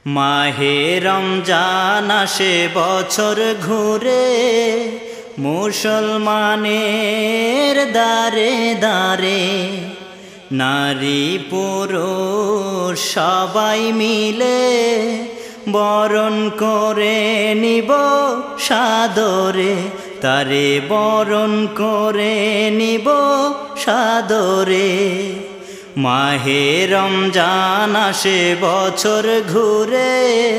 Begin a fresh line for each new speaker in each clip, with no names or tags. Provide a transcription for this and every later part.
মাহে রমজান আসে বছর ঘুরে, মুসলমানের দারে দারে নারী পুরুষ সবাই মিলে বরণ করে নিব সাদরে, তারে বরণ করে নিব সাদরে। মাহে রমজান আসে বছর ঘুরে,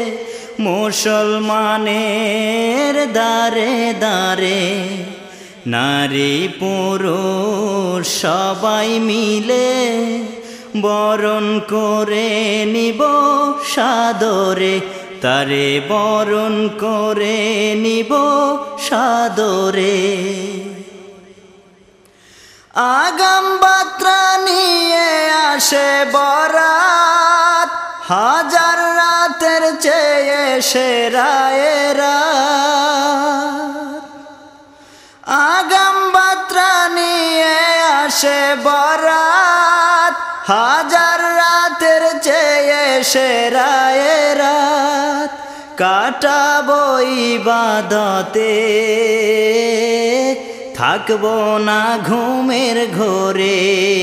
মুসলমানের দারে দারে নারী পুরুষ সবাই মিলে বরণ করে নিব সাদরে, তারে বরণ করে নিব সাদরে। আগাম বার্তা নিয়ে আসে বরাত, হাজার রাতের চেয়ে সেরা এ রাত। আগাম বার্তা নিয়ে আসে বরাত, হাজার রাতের চেয়ে সেরা এ রাত। কাটাবো ইবাদতে, থাকবো না ঘুমের ঘোরে,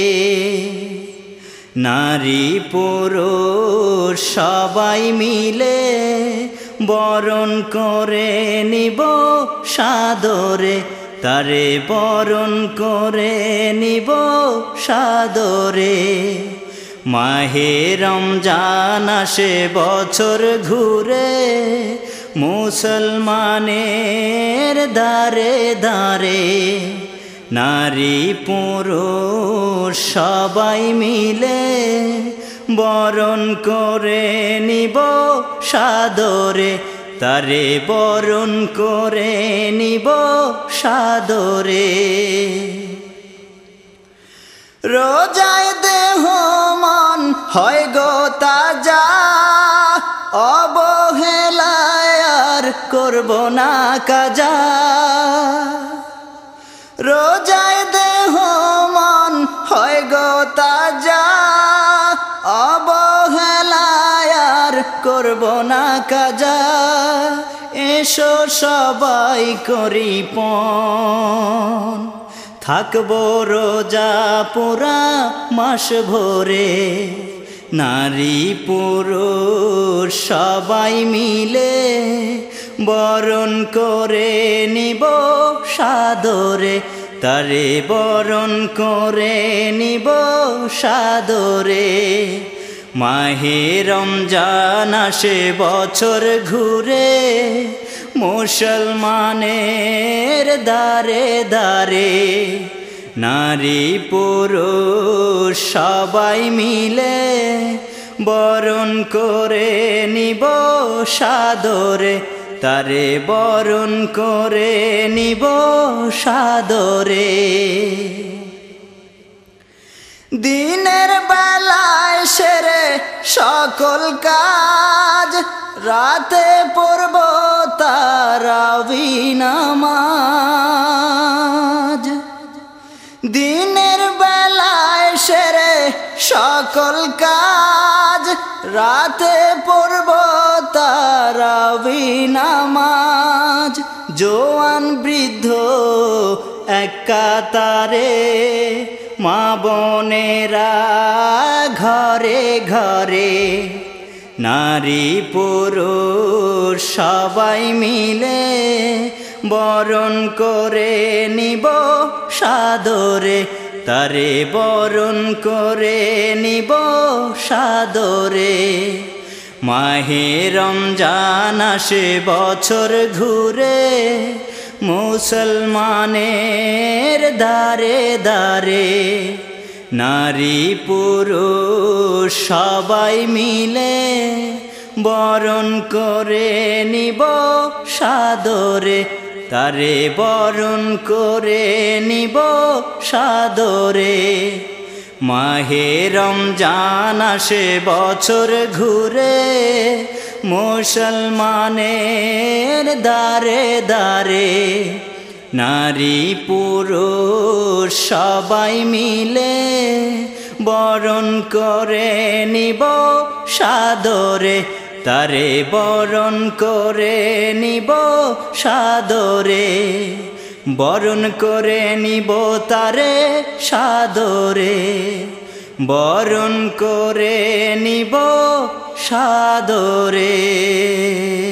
নারী পুরুষ সবাই মিলে বরণ করে নিব সাদরে, তারে বরণ করে নিব সাদরে। মাহে রমজান আসে বছর ঘুরে, মুসলমানের দারে দারে নারী পুরুষ সবাই মিলে বরণ করে নিব সাদরে, তারে বরণ করে নিব সাদরে। রোজায় দেহ মন হয় গো তাজা, অবহেলায় আর করব না কাজা। রোজায় দেহ মন হয় গো তাজা, অবহেলায় আর করব না কাজা। এসো সবাই করি পণ, থাকবো রোজা পুরা মাস ভরে, নারী পুরুষ সবাই মিলে বরণ করে নিব সাদরে, তারে বরণ করে নিব সাদরে। মাহে রমজান আসে বছর ঘুরে, মুসলমানের দারে দারে নারী পুরুষ সবাই মিলে বরণ করে নিব সাদরে, তারে বরণ করে নিব সাদরে। দিনের বেলায় সেরে সকল কাজ, রাতে পড়ব তারাবি নামাজ। দিনের বেলায় সেরে সকল কাজ, রাতে পড়ব তারাবি নামাজ। জোয়ান বৃদ্ধ এক কাতারে, মা বোনেরা ঘরে ঘরে নারী পুরুষ সবাই মিলে বরণ করে নিব সাদরে, তারে বরণ করে নিব সাদরে। মাহে রমজান আসে বছর ঘুরে, মুসলমানের দারে দারে নারী পুরুষ সবাই মিলে বরণ করে নিব সাদরে, তারে বরণ করে নিব সাদরে। মাহে রমজান আসে বছর ঘুরে, মুসলমানের দারে দারে নারী পুরুষ সবাই মিলে বরণ করে নিব সাদরে, তারে বরণ করে নিব সাদরে, বরণ করে নিব তারে সাদরে, বরণ করে নিব সাদরে।